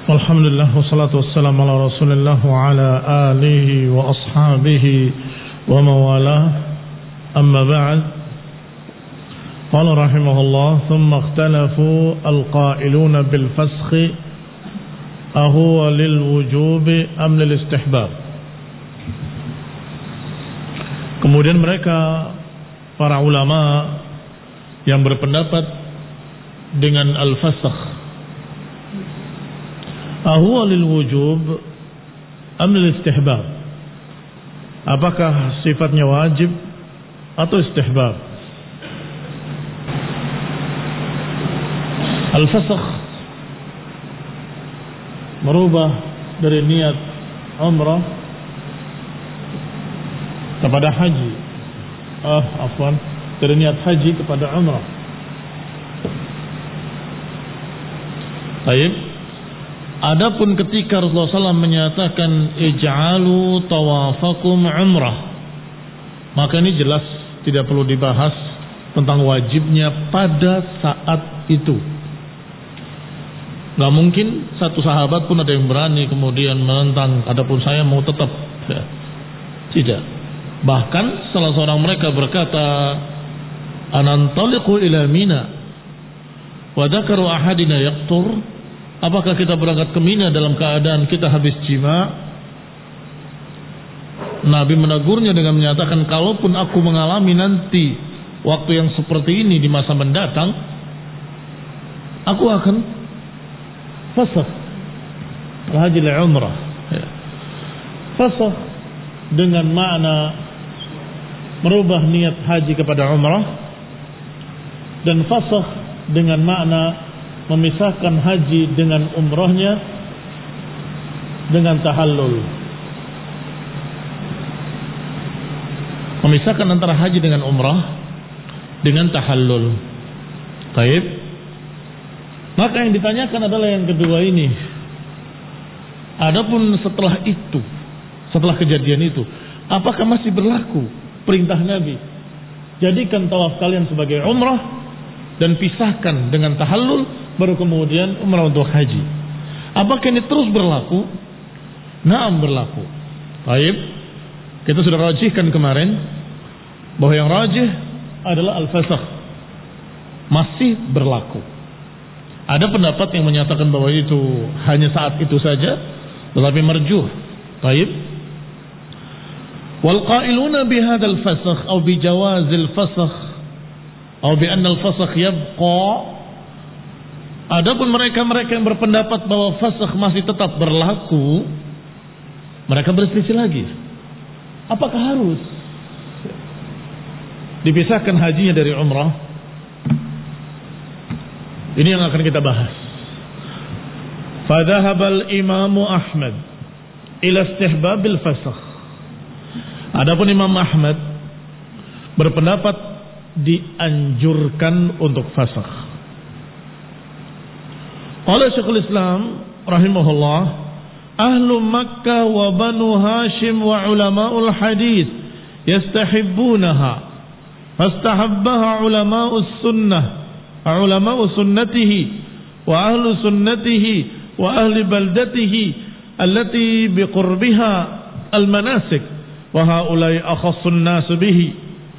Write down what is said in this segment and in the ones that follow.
Alhamdulillah wassalatu wassalamu ala Rasulillah wa ala alihi wa ashabihi wa mawalah. Amma ba'd. Qala rahimahullah, thumma ikhtalafu al-qailuna bil fasakh ahuwa lil wujubi am lil istihbab. Kemudian mereka para ulama yang berpendapat dengan al-fasakh, ahuwa lil wujub am lil istihbab, apakah sifatnya wajib atau istihbab? Al-fasakh merubah dari niat umrah kepada haji, dari niat haji kepada umrah. Baik. Adapun ketika Rasulullah SAW menyatakan ij'alu tawafakum umrah, maka ini jelas tidak perlu dibahas tentang wajibnya pada saat itu. Gak mungkin satu sahabat pun ada yang berani kemudian menentang, adapun saya mau tetap. Tidak. Bahkan salah seorang mereka berkata, anantaliqu ila Mina wa dzakaru ahadina yaqtur. Apakah kita berangkat ke Mina dalam keadaan kita habis jima? Nabi menegurnya dengan menyatakan, kalaupun aku mengalami nanti waktu yang seperti ini di masa mendatang, aku akan fasakh haji li umrah. Fasakh dengan makna merubah niat haji kepada umrah, dan fasakh dengan makna memisahkan haji dengan umrahnya dengan tahallul. Memisahkan antara haji dengan umrah dengan tahallul. Baik. Maka yang ditanyakan adalah yang kedua ini. Adapun setelah itu, setelah kejadian itu, apakah masih berlaku perintah Nabi? Jadikan tawaf kalian sebagai umrah dan pisahkan dengan tahallul, baru kemudian umrah untuk haji. Apakah ini terus berlaku? Naam, berlaku. Baik. Kita sudah rajihkan kemarin bahwa yang rajih adalah al-fasakh, masih berlaku. Ada pendapat yang menyatakan bahwa itu hanya saat itu saja, tetapi marjuh. Baik. Wal qailuna bi hadzal fasakh aw bi jawazil fasakh aw bi anna al-fasakh yabqa. Adapun mereka-mereka yang berpendapat bahwa fasakh masih tetap berlaku, mereka berselisih lagi. Apakah harus dipisahkan hajinya dari umrah? Ini yang akan kita bahas. Fadhahabal Imamu Ahmad ila istihbabil fasakh. Adapun Imam Ahmad berpendapat dianjurkan untuk fasakh. Qala Syekhul Islam rahimahullah, ahlu Makkah wa Banu Hashim wa ulama'ul hadith yastahibbunaha fastahabbaha ulama'us sunnah ulama'u sunnatihi wa ahlu sunnatihi wa ahli baldatihi allati biqurbiha al-manasik wa haulai akhassun nas bihi.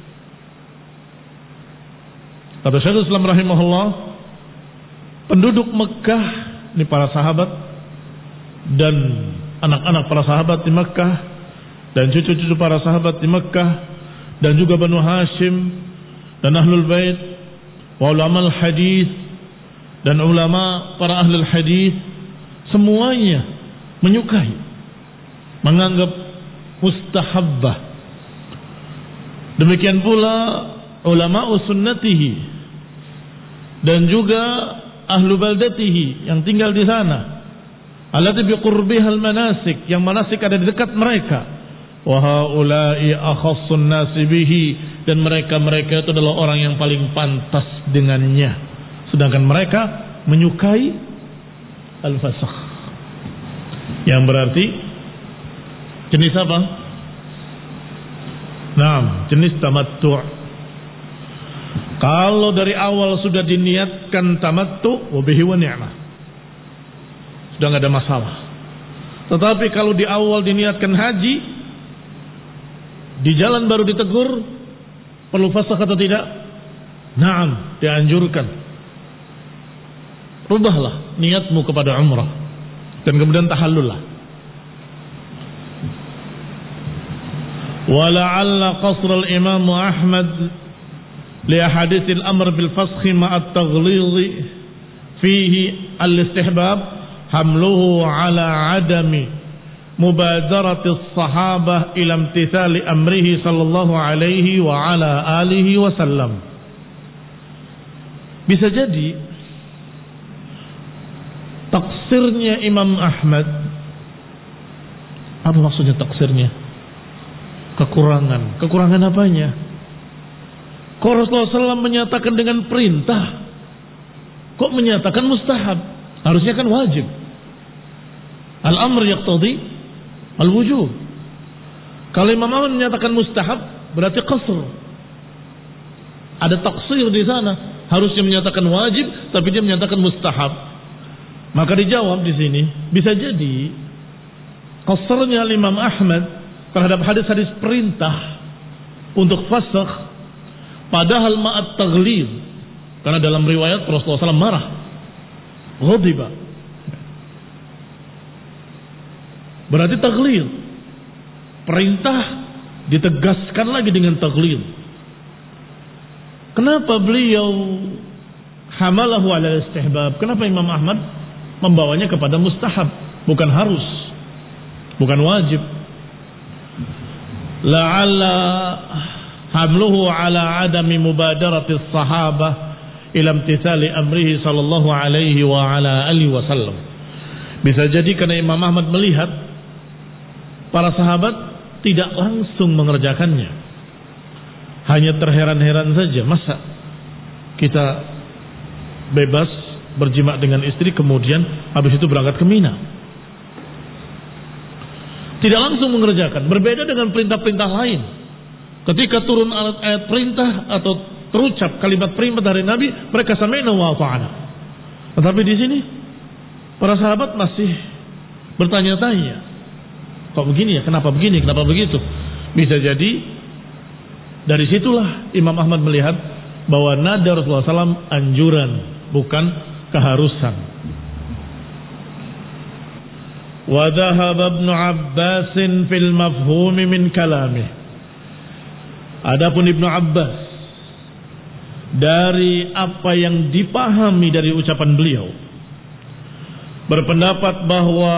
Kata Syekhul Islam rahimahullah, penduduk Mekah, ini para sahabat dan anak-anak para sahabat di Mekah dan cucu-cucu para sahabat di Mekah dan juga Banu Hashim dan Ahlul Bait wa ulama al-hadis dan ulama para ahlul hadis, semuanya menyukai, menganggap mustahabbah. Demikian pula ulama sunnatihi dan juga ahlu baldatihi yang tinggal di sana, allati biqurbihal manasik, yang manasik ada di dekat mereka, wa haula'i akhassun nasi bihi, dan mereka-mereka itu adalah orang yang paling pantas dengannya, sedangkan mereka menyukai al-fasakh, yang berarti jenis apa? Naam, jenis tamattu'. Kalau dari awal sudah diniatkan tamattu, wa bihi wa ni'mah. sudah nggak ada masalah. Tetapi kalau di awal diniatkan haji, di jalan baru ditegur, perlu fasakh atau tidak? Naam, dianjurkan. Rubahlah niatmu kepada umrah dan kemudian tahallullah. Wala'alla qasr al-Imam Ahmad li ahadits al-amr bil fasakh ma'a at-taghlidh fihi al-istihbab hamluhu ala adami mubadarati as-sahabah ila imtithali amrihi sallallahu alaihi wa ala alihi wasallam. Bisa jadi taksirnya Imam Ahmad. Apa maksudnya taksirnya? Kekurangan. Kekurangan apanya? Kok Rasulullah SAW menyatakan dengan perintah, kok menyatakan mustahab? Harusnya kan wajib. Al-amr yaqtadi al-wujub. Kalau Imam Ahmad menyatakan mustahab, berarti qasr. Ada taksir di sana. Harusnya menyatakan wajib, tapi dia menyatakan mustahab. Maka dijawab di sini, bisa jadi qasrnya Imam Ahmad terhadap hadis-hadis perintah untuk fasakh, padahal ma'at taghlid, karena dalam riwayat Rasulullah SAW marah, ghadiba, berarti taghlid, perintah ditegaskan lagi dengan taghlid. Kenapa beliau hamalahu ala istihbab? Kenapa Imam Ahmad membawanya kepada mustahab, bukan harus, bukan wajib? La'alla hamluhu ala adami mubadarati as-sahabah ila imtithali amrihi sallallahu alaihi wa ala alihi wasallam. Bisa jadi karena Imam Ahmad melihat para sahabat tidak langsung mengerjakannya, hanya terheran-heran saja. Masa kita bebas berjima dengan istri kemudian habis itu berangkat ke Mina? Tidak langsung mengerjakan. Berbeda dengan perintah-perintah lain. Ketika turun ayat perintah atau terucap kalimat perintah dari Nabi, mereka sami'na wa ata'na. Tetapi di sini para sahabat masih bertanya-tanya, kok begini ya? Kenapa begini? Kenapa begitu? Bisa jadi dari situlah Imam Ahmad melihat bahwa nada Rasulullah SAW anjuran, bukan keharusan. Wa dhahaba Ibnu Abbas fil mafhum min kalamih. Adapun Ibnu Abbas dari apa yang dipahami dari ucapan beliau berpendapat bahwa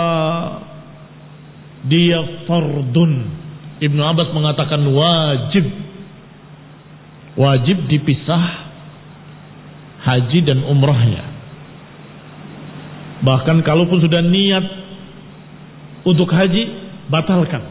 dia fardun. Ibnu Abbas mengatakan wajib. Wajib dipisah haji dan umrahnya. Bahkan kalaupun sudah niat untuk haji, batalkan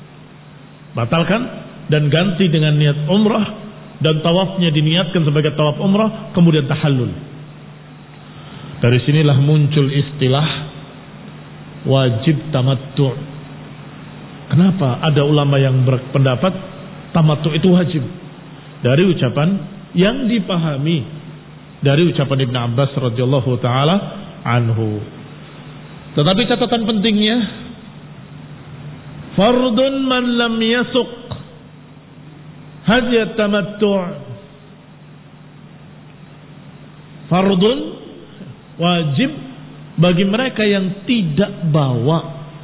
dan ganti dengan niat umrah, dan tawafnya diniatkan sebagai tawaf umrah, kemudian tahallul. Dari sinilah muncul istilah wajib tamattu'. Kenapa ada ulama yang berpendapat tamattu' itu wajib? Dari ucapan yang dipahami dari ucapan Ibnu Abbas radhiyallahu taala anhu. Tetapi catatan pentingnya, fardun man lam yasuq haji tamattu'. Fardun wajib bagi mereka yang tidak bawa.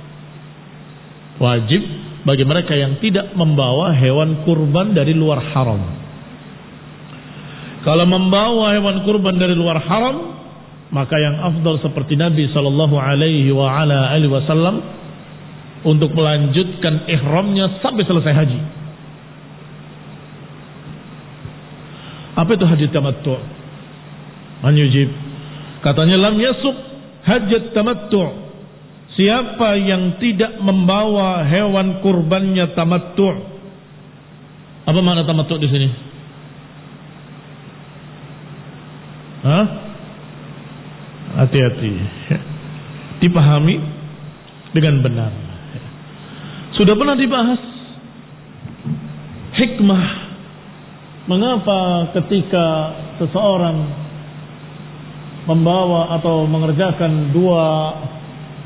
Wajib bagi mereka yang tidak membawa hewan kurban dari luar haram. Kalau membawa hewan kurban dari luar haram, maka yang afdal seperti Nabi sallallahu alaihi wa ala alihi wasallam untuk melanjutkan ihramnya sampai selesai haji. Apa itu haji tamattu'? Man yujib. Katanya lam yasuq hajat tamattu'. Siapa yang tidak membawa hewan kurbannya tamattu'. Apa makna tamattu' di sini? Hati-hati. Dipahami dengan benar. Sudah pernah dibahas hikmah mengapa ketika seseorang membawa atau mengerjakan dua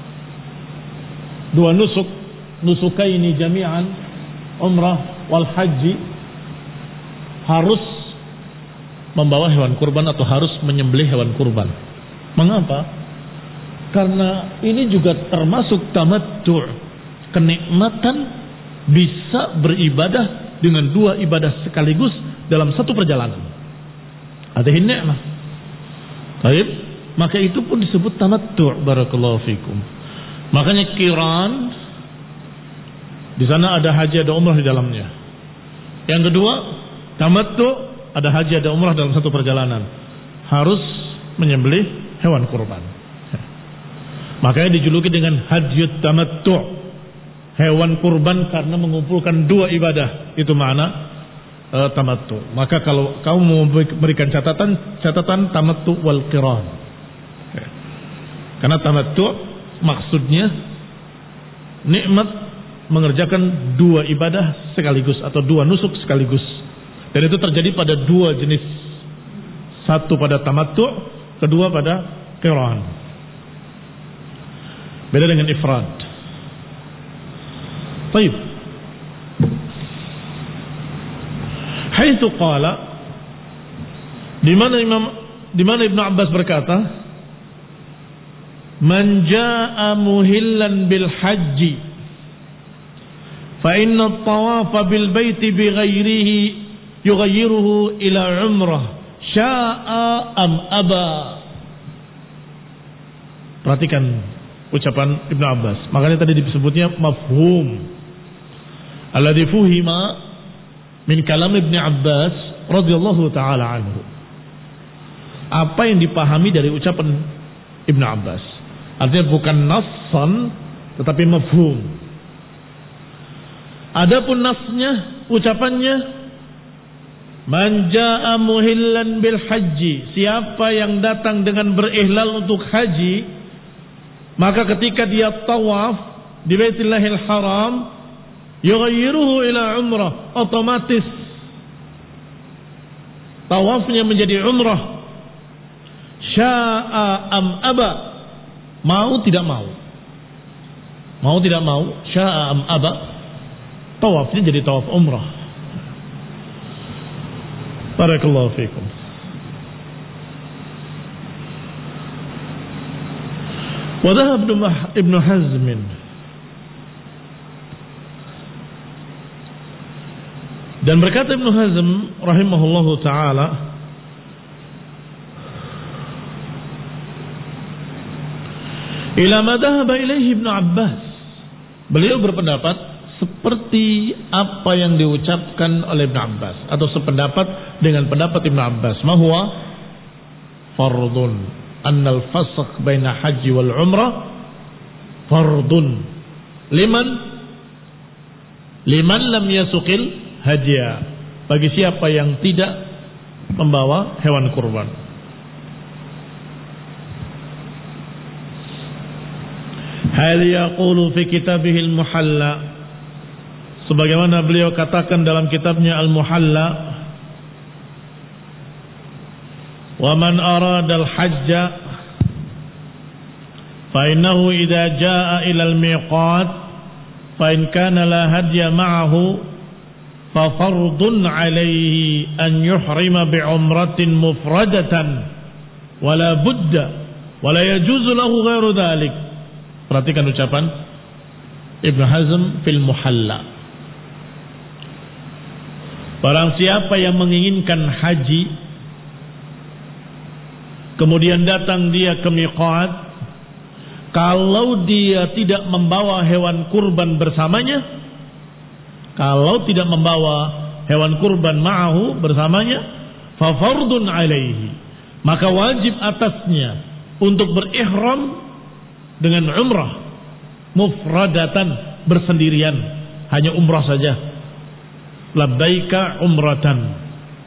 dua nusukaini jami'an, umrah wal haji, harus membawa hewan kurban atau harus menyembelih hewan kurban. Mengapa? Karena ini juga termasuk tamattu', kenikmatan bisa beribadah dengan dua ibadah sekaligus dalam satu perjalanan. Ada nikmah. Baik, maka itu pun disebut tamattu'. Barakallahu fikum. Makanya qiran di sana ada haji ada umrah di dalamnya. Yang kedua, tamattu', ada haji ada umrah dalam satu perjalanan. Harus menyembelih hewan kurban. Makanya dijuluki dengan hadyut tamattu', hewan kurban karena mengumpulkan dua ibadah. Itu makna tamattu'. Maka kalau kamu mau memberikan catatan tamattu' wal qiran. Karena tamattu' maksudnya nikmat mengerjakan dua ibadah sekaligus atau dua nusuk sekaligus. Dan itu terjadi pada dua jenis. Satu pada tamattu', kedua pada qiran. Beda dengan ifrad. Baik. Haitsu qala, di mana Ibnu Abbas berkata, "Man jaa'a muhillan bil haji, fa inna at-tawafa bil baiti bi ghairihi yughayyiruhu ila umrah, syaa'a am aba." Perhatikan ucapan Ibnu Abbas. Makanya tadi disebutnya mafhum. Alladhi fuhima min kalam Ibnu Abbas radhiyallahu taala anhu. Apa yang dipahami dari ucapan Ibnu Abbas? Artinya bukan nassan tetapi mafhum. Adapun nasnya, ucapannya, man jaa muhillan bil haji, siapa yang datang dengan berihlal untuk haji, maka ketika dia tawaf di Baitullahil Haram, yughayyiruhu ila umrah, otomatis tawafnya menjadi umrah. Sya'a am aba, mau tidak mau. Mau tidak mau, sya'a am aba, tawafnya jadi tawaf umrah. Barakallahu fikum. Wadhahab Ibnu Hazm dan berkata Ibnu Hazm rahimahullahu taala, ila ma dhahaba ilaihi Ibnu Abbas, beliau berpendapat seperti apa yang diucapkan oleh Ibnu Abbas atau sependapat dengan pendapat Ibnu Abbas, mahwa fardun annal fasakh baina haji wal umrah fardun liman lam yasuqil hadiya, bagi siapa yang tidak membawa hewan kurban. Hal yaqulu fi kitabih al-Muhalla, sebagaimana beliau katakan dalam kitabnya Al-Muhalla, wa man arada al-hajja fa innahu idza jaa ila al-miqat fa in kana la hadya ma'ahu fa fardun alayhi an yuhrima bi umratin mufradatan wa la budda wa la yajuzu lahu ghairu dhalik. Perhatikan ucapan Ibnu Hazm fil Muhalla. Barang siapa yang menginginkan haji kemudian datang dia ke miqat, kalau dia tidak membawa hewan kurban bersamanya, kalau tidak membawa hewan kurban ma'ahu bersamanya, fa fardun alaihi, maka wajib atasnya untuk berihram dengan umrah mufradatan, bersendirian, hanya umrah saja, labbaika umratan,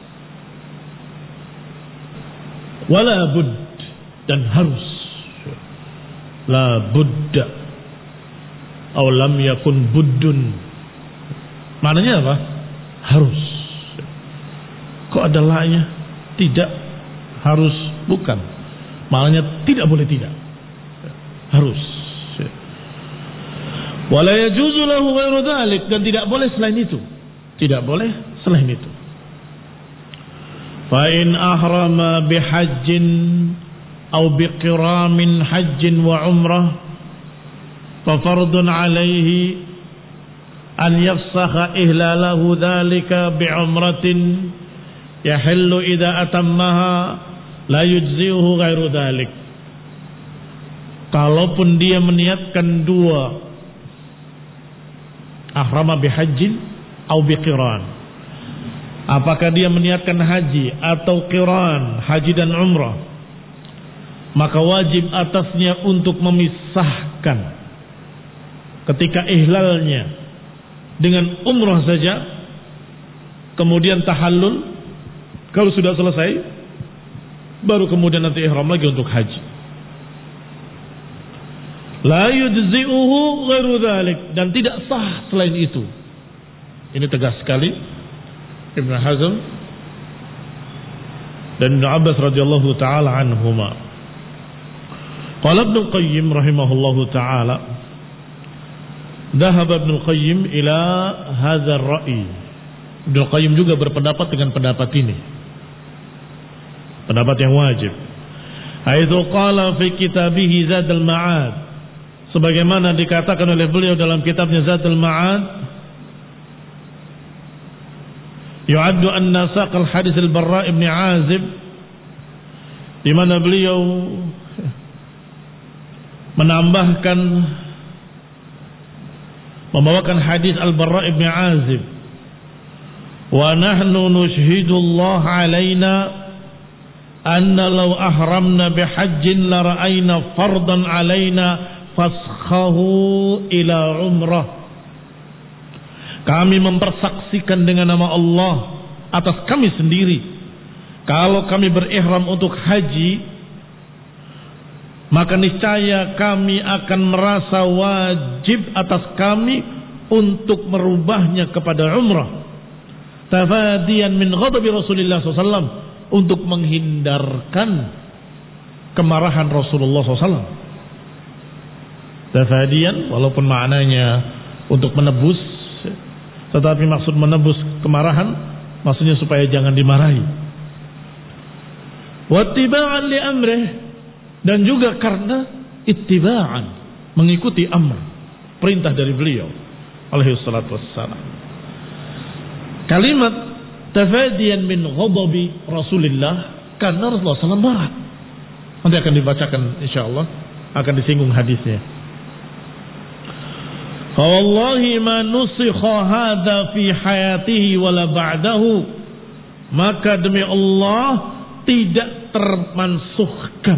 wala bud, dan harus, la budda atau lam yakun buddun, maknanya apa? Harus. Kok ada la-nya? Tidak, harus, bukan, maknanya tidak boleh tidak, harus. Wala yajuzu lahu ghairu dzalik, dan tidak boleh selain itu. Tidak boleh selain itu. Fa in ahrama bihajjin aw biqiramin hajjin wa umrah fa fardun alaihi an yafsakha ihlalahu dzalika bi umratin yahillu idza atammaha la yujzihu ghairu dzalik. Kalaupun dia meniatkan dua, ahrama bihajjin au biqiran, apakah dia meniatkan haji atau qiran, haji dan umrah, maka wajib atasnya untuk memisahkan ketika ihlalnya dengan umrah saja, kemudian tahallul, kalau sudah selesai baru kemudian nanti ihram lagi untuk haji. La yujzi'uhu ghairu dzalik, dan tidak sah selain itu. Ini tegas sekali Ibnu Hazm dan Ibnu Abbas radhiyallahu taala anhuma. Qala Ibnu Qayyim rahimahullahu taala, dhahaba Ibnu Qayyim ila hadza ar-ra'y. Ibnu Qayyim juga berpendapat dengan pendapat ini, pendapat yang wajib. Haitsu qala fi kitabih Zadul Ma'ad, sebagaimana dikatakan oleh beliau dalam kitabnya Zadul Ma'ad, yu'addu anna saqal hadis al-Barra' ibn Azib, di mana beliau menambahkan, membawakan hadis al-Barra' ibn Azib, wa nahnu nushhidu Allah alaina anna law ahramna bihajjin la ra'ayna fardan alaina faskhahu ila umrah. Kami mempersaksikan dengan nama Allah atas kami sendiri, kalau kami berihram untuk haji, maka niscaya kami akan merasa wajib atas kami untuk merubahnya kepada umrah, tafadiyan min ghadabi Rasulullah SAW, untuk menghindarkan kemarahan Rasulullah SAW. Tafadiyan, walaupun maknanya untuk menebus, tetapi maksud menebus kemarahan maksudnya supaya jangan dimarahi. Wattiba'an li amrih, dan juga karena ittiba'an, mengikuti amr, perintah dari beliau alaihi salatu wassalam. Kalimat tafadiyan min ghadabi Rasulillah, karena Rasulullah SAW marah. Nanti akan dibacakan insyaallah, akan disinggung hadisnya. Fawallahi ma nusikha hadza fi hayatihi wala ba'dahu, maka demi Allah tidak termansuhkan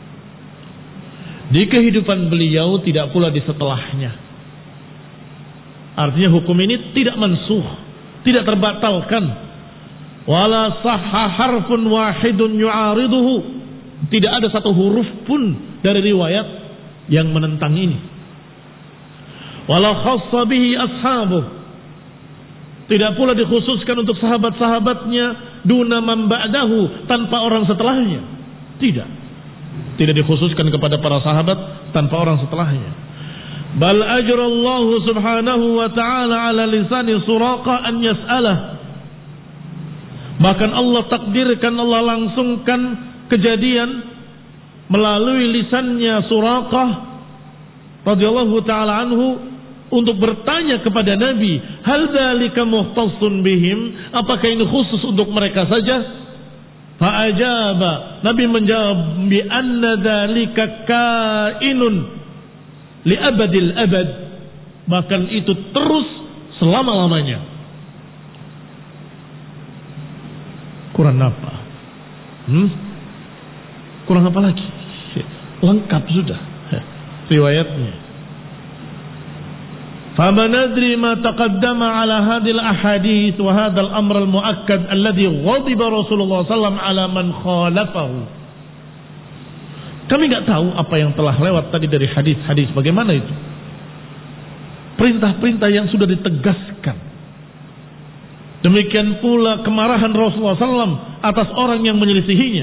di kehidupan beliau, tidak pula di setelahnya. Artinya hukum ini tidak mansuh, tidak terbatalkan. Wala sahha harfun wahidun yu'ariduhu, tidak ada satu huruf pun dari riwayat yang menentang ini. Wala khassa bihi ashabuh, tidak pula dikhususkan untuk sahabat-sahabatnya, duna man ba'dahu, tanpa orang setelahnya. Tidak dikhususkan kepada para sahabat tanpa orang setelahnya. Bal ajrallahu subhanahu wa ta'ala ala lisani Suraqa an yas'alah, bahkan Allah takdirkan, Allah langsungkan kejadian melalui lisannya Suraqah radhiyallahu ta'ala anhu untuk bertanya kepada Nabi, hal dzalika muhtassun bihim, apakah ini khusus untuk mereka saja? Fa'ajaba, Nabi menjawab, bi anna dzalika kainun li abadil abad, bahkan itu terus selama-lamanya. Kurang apa? Kurang apa lagi? Lengkap sudah riwayatnya. فما ندري ما تقدم على هذه الأحاديث وهذا الأمر المؤكد الذي غضب رسول الله صلى الله عليه وسلم على من خالفه. Kami nggak tahu apa yang telah lewat tadi dari hadis-hadis, bagaimana itu perintah-perintah yang sudah ditegaskan. Demikian pula kemarahan Rasulullah SAW atas orang yang menyelisihinya.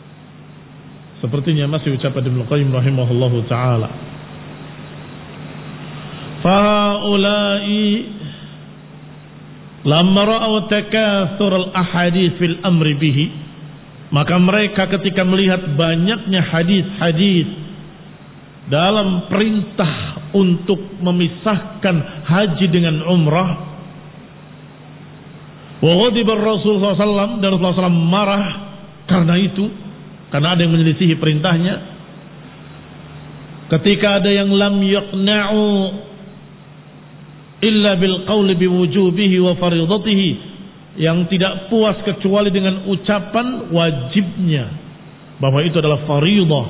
Sepertinya masih ucapan Ibnu Qayyim rahimahullahu taala. Fahaula'i lamma ra'aw takatsur al-ahadits fil amri bihi, maka mereka ketika melihat banyaknya hadis-hadis dalam perintah untuk memisahkan haji dengan umrah, wa ghadiba Rasulullah SAW, dan Rasulullah SAW marah karena itu, karena ada yang menyelisihi perintahnya. Ketika ada yang lam yaqna'u illa bil qawli biwujubihi wa faridatihi, yang tidak puas kecuali dengan ucapan wajibnya bahwa itu adalah faridah.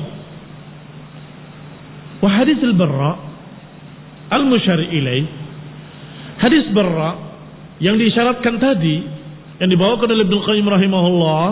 Wa hadis al-Barra al-musyari ilaih, hadis Barra yang diisyaratkan tadi, yang dibawakan oleh Ibnu Qayyim rahimahullah,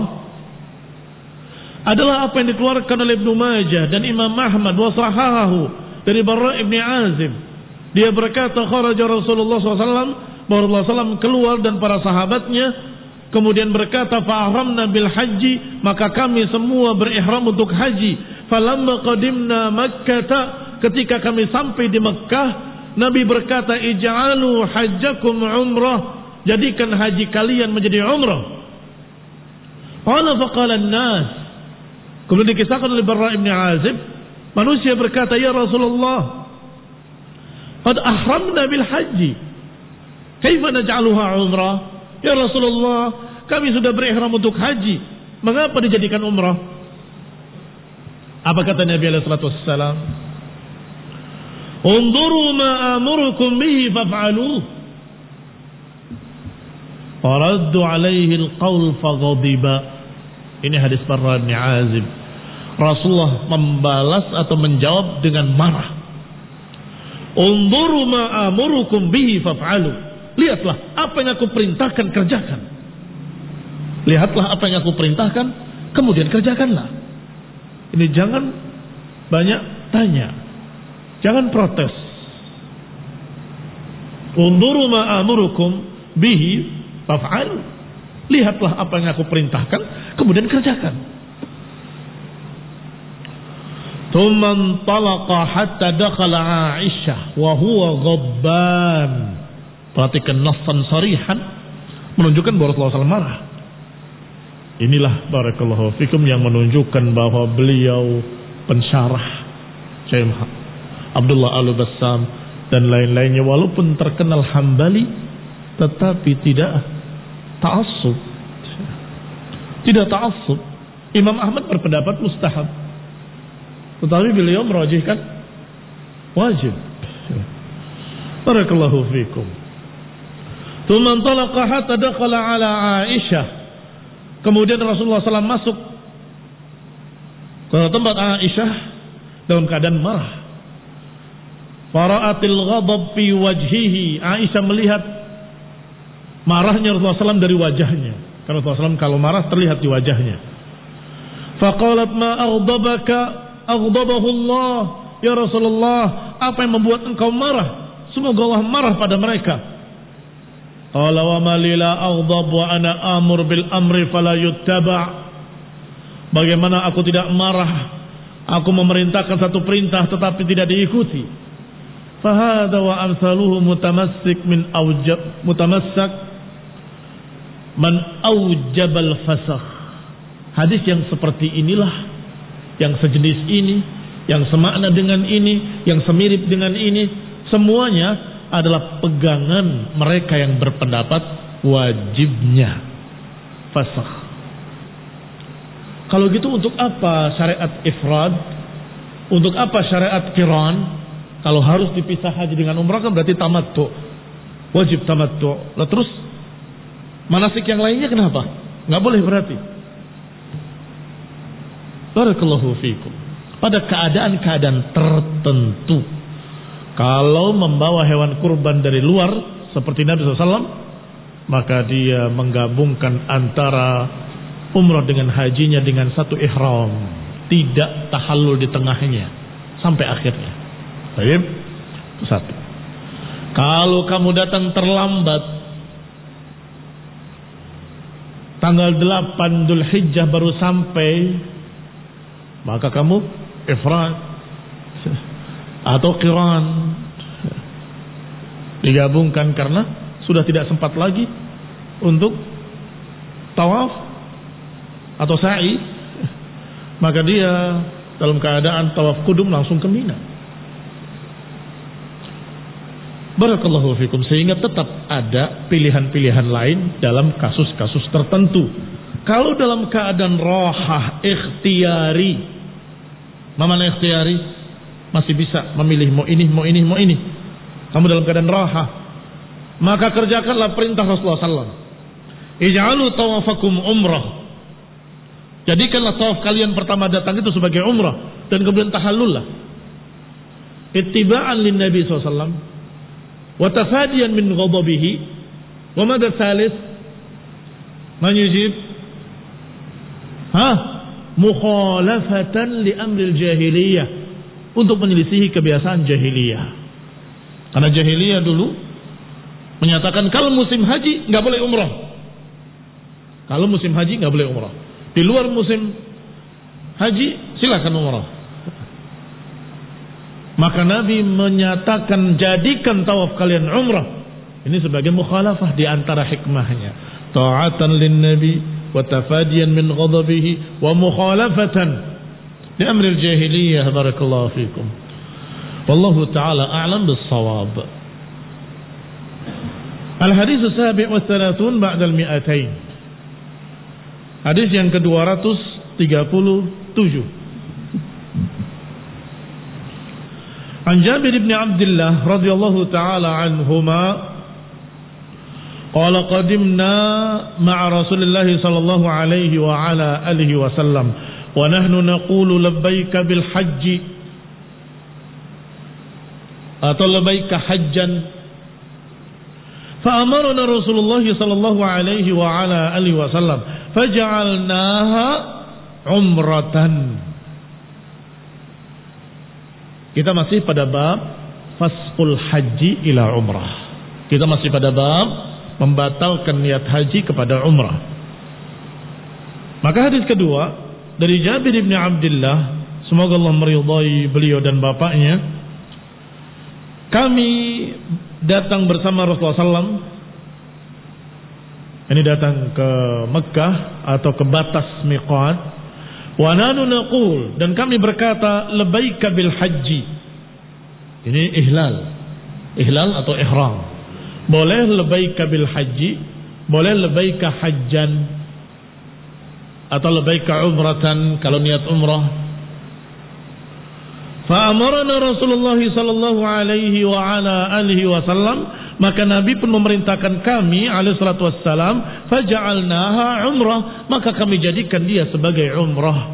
adalah apa yang dikeluarkan oleh Ibnu Majah dan Imam Ahmad wa sahahahu dari Barra ibn Azib. Dia berkata, kharaja Rasulullah SAW, bahwa Rasulullah SAW keluar dan para sahabatnya, kemudian berkata, fa'ahramna bil haji, maka kami semua berihram untuk haji. Falamma qadimna Makkah, ketika kami sampai di Mekkah, Nabi berkata, ij'alu hajjakum umrah, jadikan haji kalian menjadi umrah. Qala faqala an-nas, kemudian dikisahkan oleh Barra ibn Azib, manusia berkata, ya Rasulullah, qad ahramna bil haji, kaifa naj'aluha umrah? Ya Rasulullah, kami sudah berihram untuk haji, mengapa dijadikan umrah? Apa kata Nabi alaihi salatu wassalam? Unduru ma amurukum bihi faf'aluh. Faraddu alaihi alqawl faghadiba. Ini hadis Barra bin Azib. Rasulullah membalas atau menjawab dengan marah. Unduru ma amurukum bihi faf'aluh. Lihatlah apa yang aku perintahkan, kerjakan. Lihatlah apa yang aku perintahkan, kemudian kerjakanlah. Ini jangan banyak tanya, jangan protes. Unduru ma amurukum bihi faf'aluh. Lihatlah apa yang aku perintahkan, kemudian kerjakan. Thumma talaqa hatta dakhala Aisyah wa huwa ghabban. Perhatikan nassan sarihan menunjukkan bahwa Rasulullah SAW marah. Inilah barakallahu fikum yang menunjukkan bahwa beliau pensyarah Syekh Abdullah Al-Bassam dan lain-lainnya, walaupun terkenal Hambali tetapi tidak ta'assub. Tidak ta'assub. Imam Ahmad berpendapat mustahab, tetapi beliau merajihkan wajib. Barakallahu fikum. Tsumma talaqa hatta dakhala ala Aisyah. Kemudian Rasulullah SAW masuk ke tempat Aisyah dalam keadaan marah. Fara'atil ghadab fi wajhihi. Aisyah melihat marahnya Rasulullah SAW dari wajahnya. Karena Rasulullah SAW kalau marah terlihat di wajahnya. Faqalat ma aghdabaka aghdabahu Allah. Ya Rasulullah, apa yang membuat engkau marah? Semoga Allah marah pada mereka. Qala wa ma li la aghdab wa ana amur bil amri fala yuttaba'. Bagaimana aku tidak marah? Aku memerintahkan satu perintah tetapi tidak diikuti. Fa hadha wa amsaluhu mutamassik min awjab mutamassak man awjabal fasakh. Hadis yang seperti inilah, yang sejenis ini, yang semakna dengan ini, yang semirip dengan ini, semuanya adalah pegangan mereka yang berpendapat wajibnya fasakh. Kalau gitu untuk apa syariat ifrad? Untuk apa syariat qiran? Kalau harus dipisah haji dengan umrah kan berarti tamattu. Wajib tamattu. Lah terus manasik yang lainnya kenapa? Enggak boleh berarti. Barakallahu fikum. Pada keadaan-keadaan tertentu, kalau membawa hewan kurban dari luar seperti Nabi SAW, maka dia menggabungkan antara umrah dengan hajinya dengan satu ihram, tidak tahallul di tengahnya sampai akhirnya. Baik, itu satu. Kalau kamu datang terlambat, tanggal 8 Dzulhijjah baru sampai, maka kamu ifrad atau qiran. digabungkan karena sudah tidak sempat lagi untuk tawaf atau sa'i, maka dia dalam keadaan tawaf kudum langsung ke Mina. Barakallahu fikum. Sehingga tetap ada pilihan-pilihan lain dalam kasus-kasus tertentu. Kalau dalam keadaan rohah ikhtiyari, mana ikhtiyari, masih bisa memilih mau ini, mau ini, mau ini. Kamu dalam keadaan rohah, maka kerjakanlah perintah Rasulullah SAW. Ij'alu tawafakum umrah. Jadikanlah tawaf kalian pertama datang itu sebagai umrah, dan kemudian tahallullah. Ittiba'an lin Nabi SAW. Wa tafadiyan min ghadabihi. Wa madha thalith? Man yujib? Mukhalafatan li amril jahiliyah. Untuk menyelisihi kebiasaan jahiliyah. Karena jahiliyah dulu menyatakan kalau musim haji nggak boleh umrah. Kalau musim haji nggak boleh umrah. Di luar musim haji silakan umrah. Maka Nabi menyatakan jadikan tawaf kalian umrah. Ini sebagai mukhalafah di antara hikmahnya. Ta'atan lin Nabi wa tafadiyan min ghadabihi wa mukhalafatan li amril jahiliyah. Barakallahu fikum. Wallahu ta'ala a'lam bis-shawab. Al-hadits as-sabi' wa 30 ba'da al-mi'atain. Hadis yang ke-237. An Jabir bin Abdullah radhiyallahu ta'ala anhuma qala qadimna ma'a Rasulillah sallallahu alaihi wa ala alihi wa sallam wa nahnu naqulu labbaika bil hajj atau labbaika hajjan fa amarna Rasulullah sallallahu alaihi wa ala alihi wa sallam faj'alnaha umratan. Kita masih pada bab fasqul haji ila umrah. Kita masih pada bab membatalkan niat haji kepada umrah. Maka hadis kedua dari Jabir bin Abdullah, semoga Allah meridai beliau dan bapaknya, kami datang bersama Rasulullah SAW. Ini datang ke Mekah atau ke batas miqat. Wa nanu naqul, dan kami berkata labbaika bil haji. Ini ihlal atau ihram. Boleh labbaika bil haji, boleh labbaika hajjan, atau labbaika umratan kalau niat umrah. Fa amarna Rasulullah sallallahu alaihi wa ala alihi wasallam, maka Nabi pun memerintahkan kami alaihi salatu wassalam, faja'alnaha umrah, maka kami jadikan dia sebagai umrah.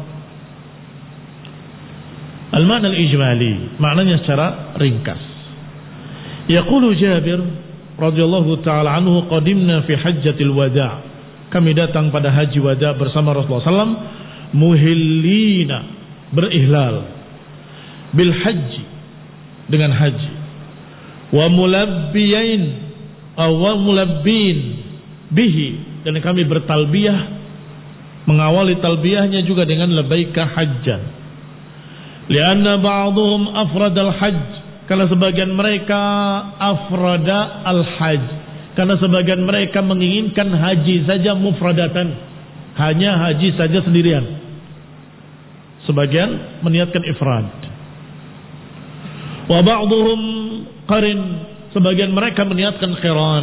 Al-ma'na al-ijmali, maknanya secara ringkas. Yaqulu Jabir radhiyallahu ta'ala anhu, qadimna fi hajjatil wada'. Kami datang pada haji wada' bersama Rasulullah SAW, muhillina, berihlal, bil haji, dengan haji, wa mulabbiyin wa mulabbin bihi, dan kami bertalbiyah, mengawali talbiyahnya juga dengan labbaika hajjan. Lianna ba'dhum afradal hajj, karena sebagian mereka afrada al hajj, karena sebagian mereka menginginkan haji saja mufradatan, hanya haji saja sendirian. Sebagian meniatkan ifrad. Wa ba'dhum qarin, sebagian mereka meniatkan qiran.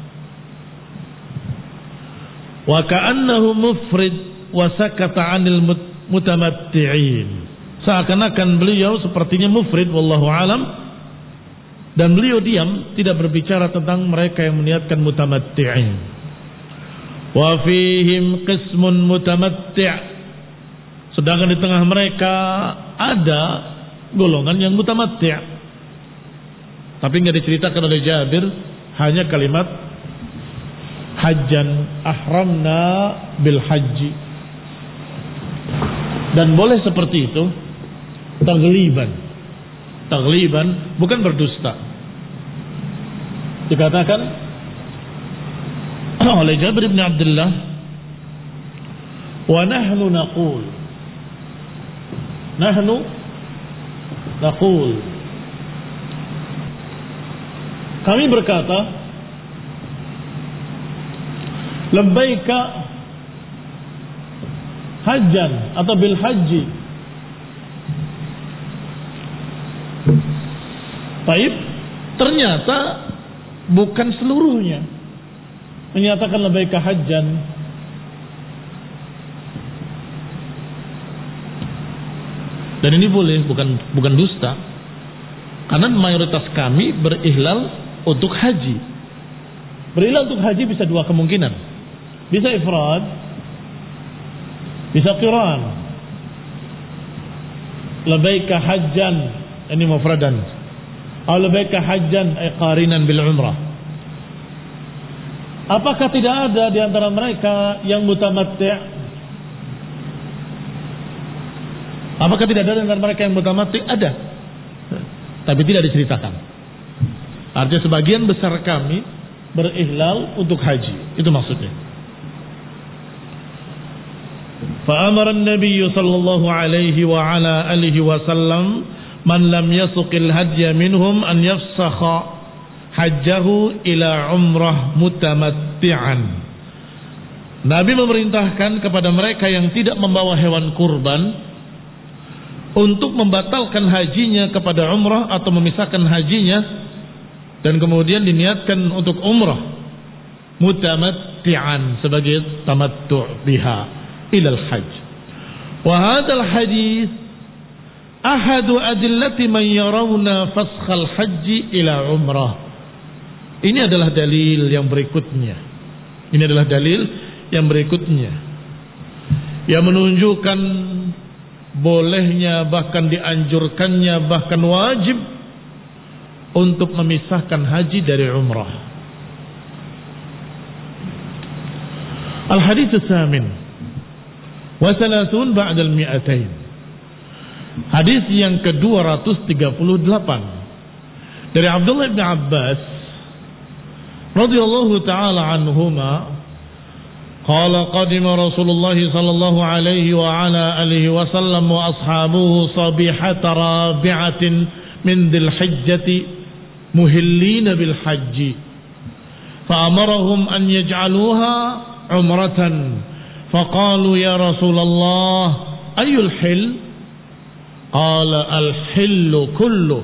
Wa ka'annahu mufrid wa sakata 'anil mutamatti'in. Seakan-akan beliau sepertinya mufrid wallahu alam, dan beliau diam, tidak berbicara tentang mereka yang meniatkan mutamatti'in. Wa fihim qismun mutamatti', sedangkan di tengah mereka ada golongan yang mutamatti'. Tapi enggak diceritakan oleh Jabir, hanya kalimat hajjan, ahramna bil haji. Dan boleh seperti itu tagliban, bukan berdusta. Dikatakan oleh Jabir bin Abdullah, wa nahnu naqul, Kami berkata, labbaika hajjan atau bil haji. Baik, ternyata bukan seluruhnya menyatakan labbaika hajjan. Dan ini boleh, bukan dusta. Karena mayoritas kami berihlal untuk haji. Berihlal untuk haji bisa dua kemungkinan. Bisa ifrad, bisa qiran. Labbaika hajjan, ini mufradan. Atau labbaika hajjan ay qarinan bil umrah. Apakah tidak ada di antara mereka yang mutamatti'? Apakah tidak ada di antara mereka yang mutamatti'? Ada, tapi tidak diceritakan. Artinya sebagian besar kami berihlal untuk haji. Itu maksudnya. Fa'amara an-nabiy sallallahu alaihi wa ala alihi wasallam man lam yasuqil hadya minhum an yafsakha hajjahu ila umrah mutamatti'an. Nabi memerintahkan kepada mereka yang tidak membawa hewan kurban untuk membatalkan hajinya kepada umrah atau memisahkan hajinya dan kemudian diniatkan untuk umrah mutamatti'an sebagai tamattu' biha ilal hajj. Wa hadzal hadits ahadu adillati man yarawna faskhal haji ila umrah. Ini adalah dalil yang berikutnya. Ini adalah dalil yang berikutnya yang menunjukkan bolehnya, bahkan dianjurkannya, bahkan wajib untuk memisahkan haji dari umrah. Al-hadits as-samin wa 30 ba'da al-mi'atain. Hadis yang ke-238 dari Abdullah bin Abbas radhiyallahu taala anhuma qala qadima Rasulullah sallallahu alaihi wa ala alihi wasallam wa ashabuhu sabihata rabi'atin min dhil hijjati muhillina bil hajji fa amarahum an yaj'aluha umratan faqalu ya Rasulullah ayyul hil qala al hillu kullu.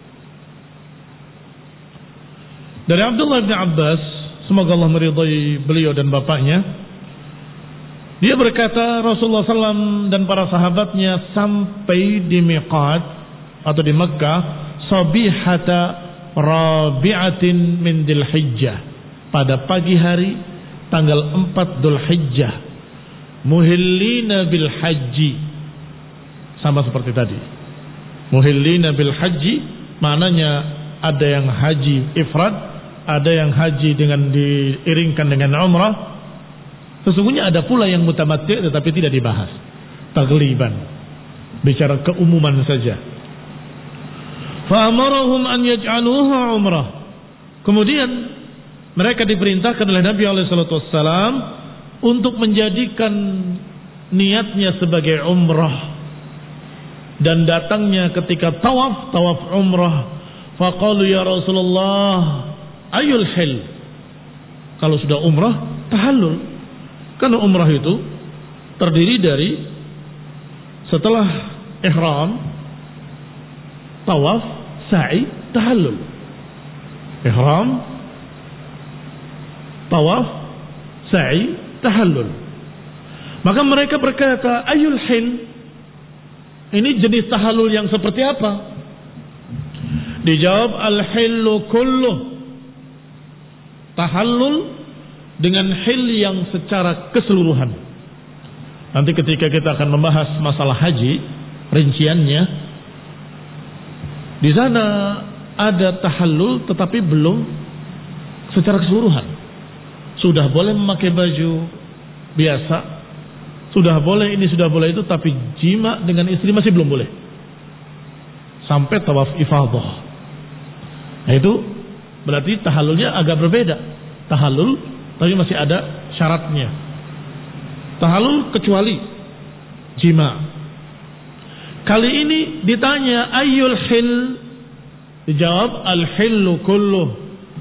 Dari Abdullah bin Abbas, semoga Allah meridai beliau dan bapaknya, dia berkata Rasulullah SAW dan para sahabatnya sampai di miqat atau di Mekkah sabihata rabi'atin min Dzul Hijjah, pada pagi hari tanggal 4 Dzul Hijjah, muhillina bil haji, sama seperti tadi. Muhillina bil haji maknanya ada yang haji ifrad, ada yang haji dengan diiringkan dengan umrah. Sesungguhnya ada pula yang mutamatti' tetapi tidak dibahas. Tagliban, bicara keumuman saja. Fa'amarahum an yaj'aluha umrah. Kemudian mereka diperintahkan oleh Nabi SAW untuk menjadikan niatnya sebagai umrah dan datangnya ketika tawaf umrah. Faqalu ya Rasulullah ayul hil. Kalau sudah umrah tahallul, karena umrah itu terdiri dari setelah ihram, tawaf, sa'i, tahallul. Ihram, tawaf, sa'i, tahallul. Maka mereka berkata ayul hil, ini jenis tahallul yang seperti apa? Dijawab al-hillu kulluh, tahallul dengan hil yang secara keseluruhan. Nanti ketika kita akan membahas masalah haji, rinciannya, di sana ada tahallul tetapi belum secara keseluruhan. Sudah boleh memakai baju biasa, sudah boleh ini, sudah boleh itu, tapi jima dengan istri masih belum boleh. Sampai tawaf ifadah. Nah itu berarti tahallulnya agak berbeda. Tahallul tapi masih ada syaratnya. Tahallul kecuali jima. Kali ini ditanya ayyul hil, dijawab al hillu kulluh,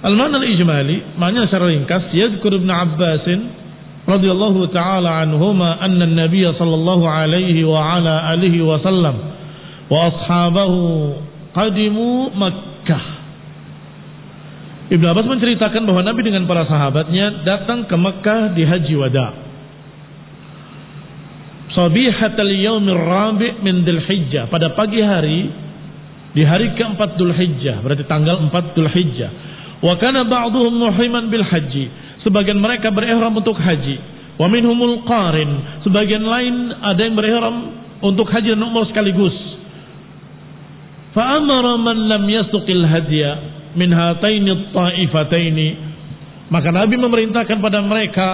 Al-ma'na al-ijmali, maknanya secara ringkas, yadhkur Ibnu Abbas radhiyallahu taala anhuma anna an-nabiy sallallahu alaihi wa ala alihi wasallam wa ashabahu qadimu Makkah. Ibnu Abbas menceritakan bahwa Nabi dengan para sahabatnya datang ke Makkah di haji wada. Sabihatal yaumir rabi' min Dzulhijjah, pada pagi hari di hari keempat Dzulhijjah, berarti tanggal 4 Dzulhijjah. Wa kana ba'dhum muhriman bil haji, sebagian mereka berihram untuk haji. Wa minhumul qarin, sebagian lain ada yang berihram untuk haji dan umrah sekaligus. Fa amara man lam yasuqil hadiya min hataini at-ta'ifataini, maka Nabi memerintahkan pada mereka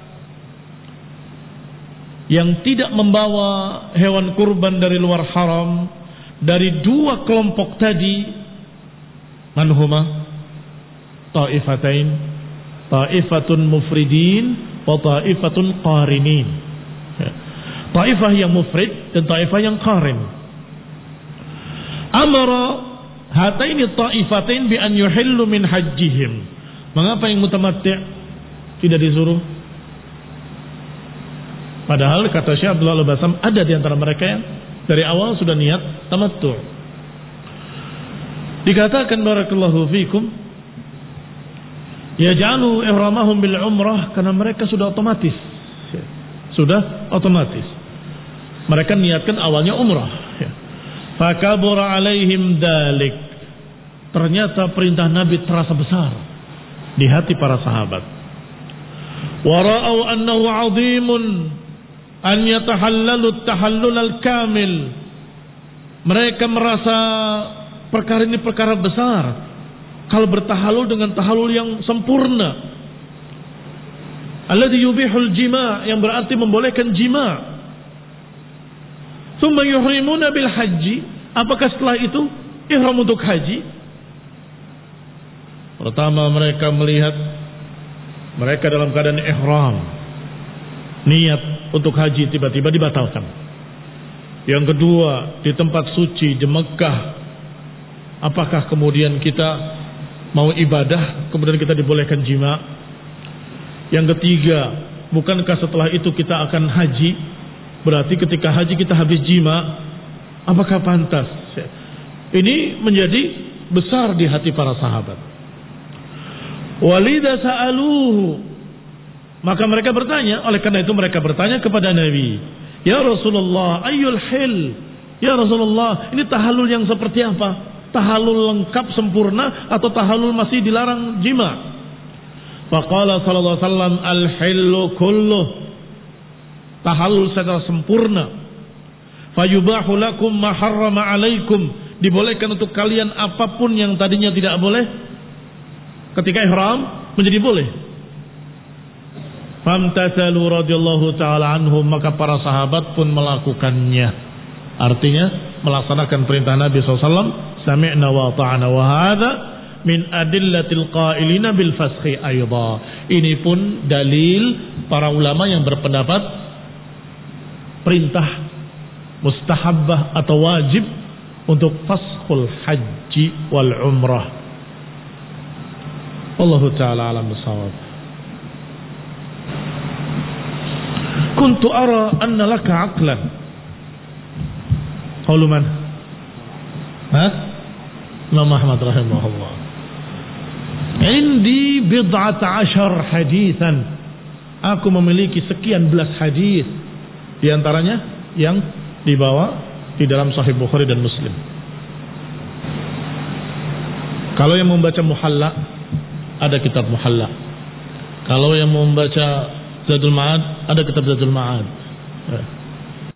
yang tidak membawa hewan kurban dari luar haram, dari dua kelompok tadi, manhuma ta'ifatain, ta'ifatun mufridin wa ta'ifatun qarinin. Ta'ifah yang mufrid dan ta'ifah yang qarin. Amara hataini ta'ifatain bi an yuhillu min hajjihim. Mengapa yang mutamatti' tidak disuruh? Padahal kata Syekh Abdullah Al-Basam, ada di antara mereka yang dari awal sudah niat tamattu'. Dikatakan barakallahu fikum, yaj'alu ihramahum bil umrah, karena mereka sudah otomatis. Mereka niatkan awalnya umrah. Fakabura alaihim dalik. Ternyata perintah Nabi terasa besar di hati para sahabat. Wa ra'au annahu 'azimun an yatahallalu at-tahallul al-kamil. Mereka merasa perkara ini perkara besar kalau bertahalul dengan tahalul yang sempurna. Alladhi yubihul jima', yang berarti membolehkan jima'. Tsumma yuhrimuna bil haji, apakah setelah itu ihram untuk haji? Pertama, mereka melihat mereka dalam keadaan ihram, niat untuk haji tiba-tiba dibatalkan. Yang kedua, di tempat suci di Mekah, apakah kemudian kita mau ibadah kemudian kita dibolehkan jima? Yang ketiga, bukankah setelah itu kita akan haji? Berarti ketika haji kita habis jima, apakah pantas? Ini menjadi besar di hati para sahabat. Walidha sa'aluhu, maka mereka bertanya, oleh karena itu mereka bertanya kepada Nabi, ya Rasulullah, ayyul hil? Ya Rasulullah, ini tahallul yang seperti apa? Tahallul lengkap sempurna atau tahallul masih dilarang jima? Faqala sallallahu alaihi wasallam, al-hillu kulluh, tahallul secara sempurna. Fayubahu lakum ma harrama alaikum, dibolehkan untuk kalian apapun yang tadinya tidak boleh ketika ihram menjadi boleh. Famtathalu radhiyallahu taala anhum, maka para sahabat pun melakukannya. Artinya melaksanakan perintah Nabi SAW, sami'na wa ta'ana, wa hadza min adillatil qailina bil faskhi aidha. Ini pun dalil para ulama yang berpendapat perintah mustahabbah atau wajib untuk faskhul haji wal umrah. Wallahu ta'ala alam bisawab. Kuntu ara anna laka aqlan. Qaulu man? Imam Ahmad rahimahullah. Indi bid'at 'ashar haditsan. Aku memiliki sekian belas hadis, di antaranya yang dibawa di dalam Sahih Bukhari dan Muslim. Kalau yang membaca Muhalla, ada kitab Muhalla. Kalau yang membaca Zadul Ma'ad, ada kitab Zadul Ma'ad.